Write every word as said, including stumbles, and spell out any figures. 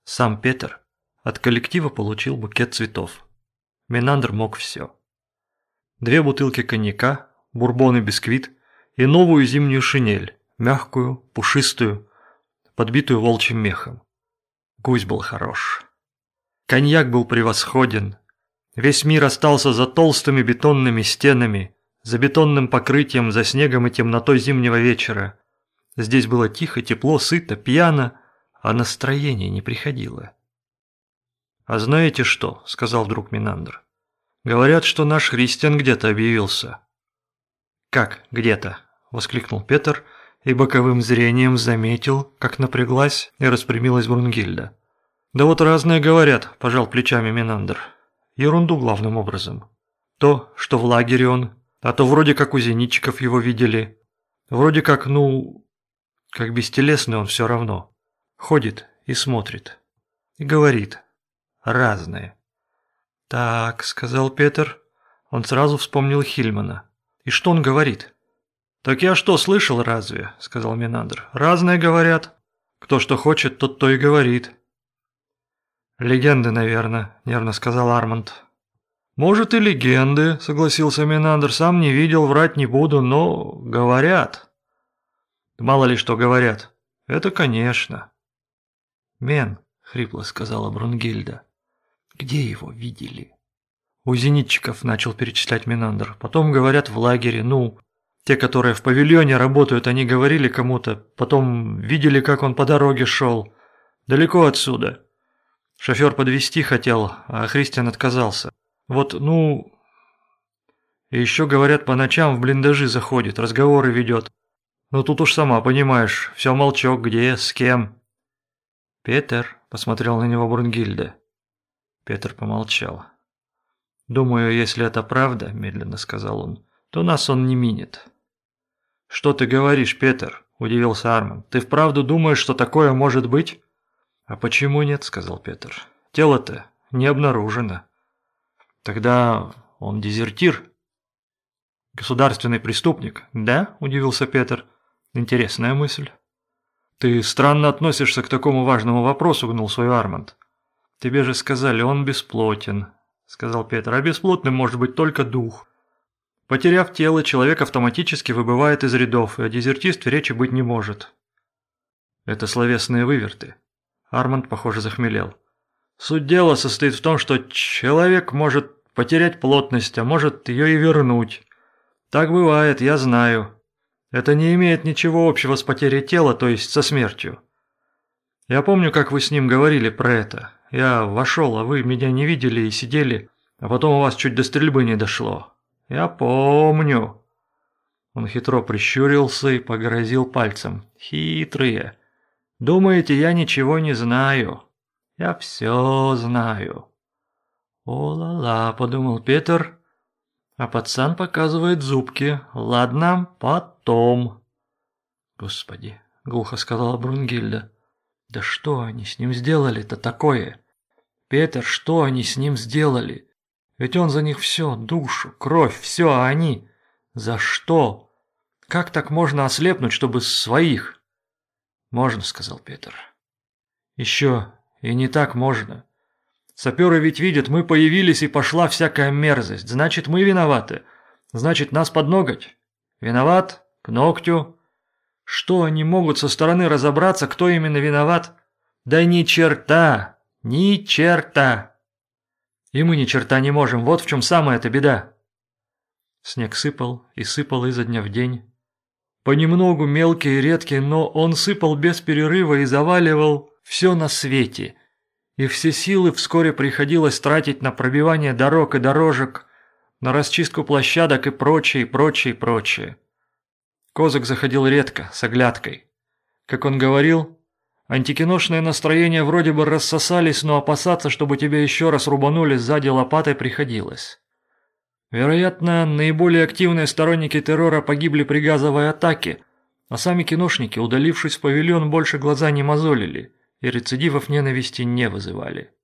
Сам Петер от коллектива получил букет цветов. Менандр мог все. Две бутылки коньяка, бурбон и бисквит и новую зимнюю шинель, мягкую, пушистую, подбитую волчьим мехом. Гусь был хорош. Коньяк был превосходен. Весь мир остался за толстыми бетонными стенами, за бетонным покрытием, за снегом и темнотой зимнего вечера. Здесь было тихо, тепло, сыто, пьяно, а настроение не приходило. «А знаете что?» – сказал вдруг Менандр. «Говорят, что наш Христиан где-то объявился». «Как где-то?» – воскликнул Петр и боковым зрением заметил, как напряглась и распрямилась Брунгильда. «Да вот разные говорят», – пожал плечами Менандр. «Ерунду главным образом. То, что в лагере он, а то вроде как у зенитчиков его видели. Вроде как, ну, как бестелесный он все равно. Ходит и смотрит. И говорит. Разные». «Так», – сказал Петр. Он сразу вспомнил Хильмана. «И что он говорит?» «Так я что, слышал разве?» – сказал Менандр. «Разные говорят. Кто что хочет, тот то и говорит». «Легенды, наверное», – нервно сказал Арманд. «Может, и легенды», – согласился Менандр. «Сам не видел, врать не буду, но говорят». «Мало ли что говорят. Это конечно». «Мен», – хрипло сказала Брунгильда. «Где его видели?» «У зенитчиков», – начал перечислять Менандр. «Потом, говорят, в лагере, ну, те, которые в павильоне работают, они говорили кому-то, потом видели, как он по дороге шел. Далеко отсюда. Шофер подвезти хотел, а Христиан отказался. Вот, ну... И еще, говорят, по ночам в блиндажи заходит, разговоры ведет. Ну тут уж сама понимаешь, все молчок, где, с кем». «Петер», – посмотрел на него Брунгильда. Петр помолчал. «Думаю, если это правда, – медленно сказал он, – то нас он не минет». «Что ты говоришь, Петер?» – удивился Арманд. «Ты вправду думаешь, что такое может быть?» «А почему нет?» – сказал Петр. «Тело-то не обнаружено». «Тогда он дезертир?» «Государственный преступник?» «Да?» – удивился Петр. «Интересная мысль». «Ты странно относишься к такому важному вопросу», – гнул свой Арманд. «Тебе же сказали, он бесплотен», – сказал Петр. «А бесплотным может быть только дух. Потеряв тело, человек автоматически выбывает из рядов, и о дезертирстве речи быть не может». «Это словесные выверты». Арманд, похоже, захмелел. «Суть дела состоит в том, что человек может потерять плотность, а может ее и вернуть. Так бывает, я знаю. Это не имеет ничего общего с потерей тела, то есть со смертью. Я помню, как вы с ним говорили про это. Я вошел, а вы меня не видели и сидели, а потом у вас чуть до стрельбы не дошло. Я помню». Он хитро прищурился и погрозил пальцем. «Хитрые. Думаете, я ничего не знаю? Я все знаю». «О-ла-ла», – подумал Петр, а пацан показывает зубки. «Ладно, потом». «Господи», – глухо сказала Брунгильда. «Да что они с ним сделали-то такое? Петер, что они с ним сделали? Ведь он за них все, душу, кровь, все, а они... За что? Как так можно ослепнуть, чтобы своих?» «Можно», — сказал Петр. «Еще и не так можно. Саперы ведь видят, мы появились и пошла всякая мерзость. Значит, мы виноваты. Значит, нас под ноготь. Виноват? К ногтю. Что они могут со стороны разобраться, кто именно виноват? Да ни черта! Ни черта! И мы ни черта не можем. Вот в чем самая-то беда». Снег сыпал и сыпал изо дня в день. Понемногу мелкий и редкий, но он сыпал без перерыва и заваливал все на свете. И все силы вскоре приходилось тратить на пробивание дорог и дорожек, на расчистку площадок и прочее, прочее, прочее. Козак заходил редко, с оглядкой. Как он говорил, антикиношные настроения вроде бы рассосались, но опасаться, чтобы тебя еще раз рубанули сзади лопатой, приходилось. Вероятно, наиболее активные сторонники террора погибли при газовой атаке, а сами киношники, удалившись в павильон, больше глаза не мозолили и рецидивов ненависти не вызывали.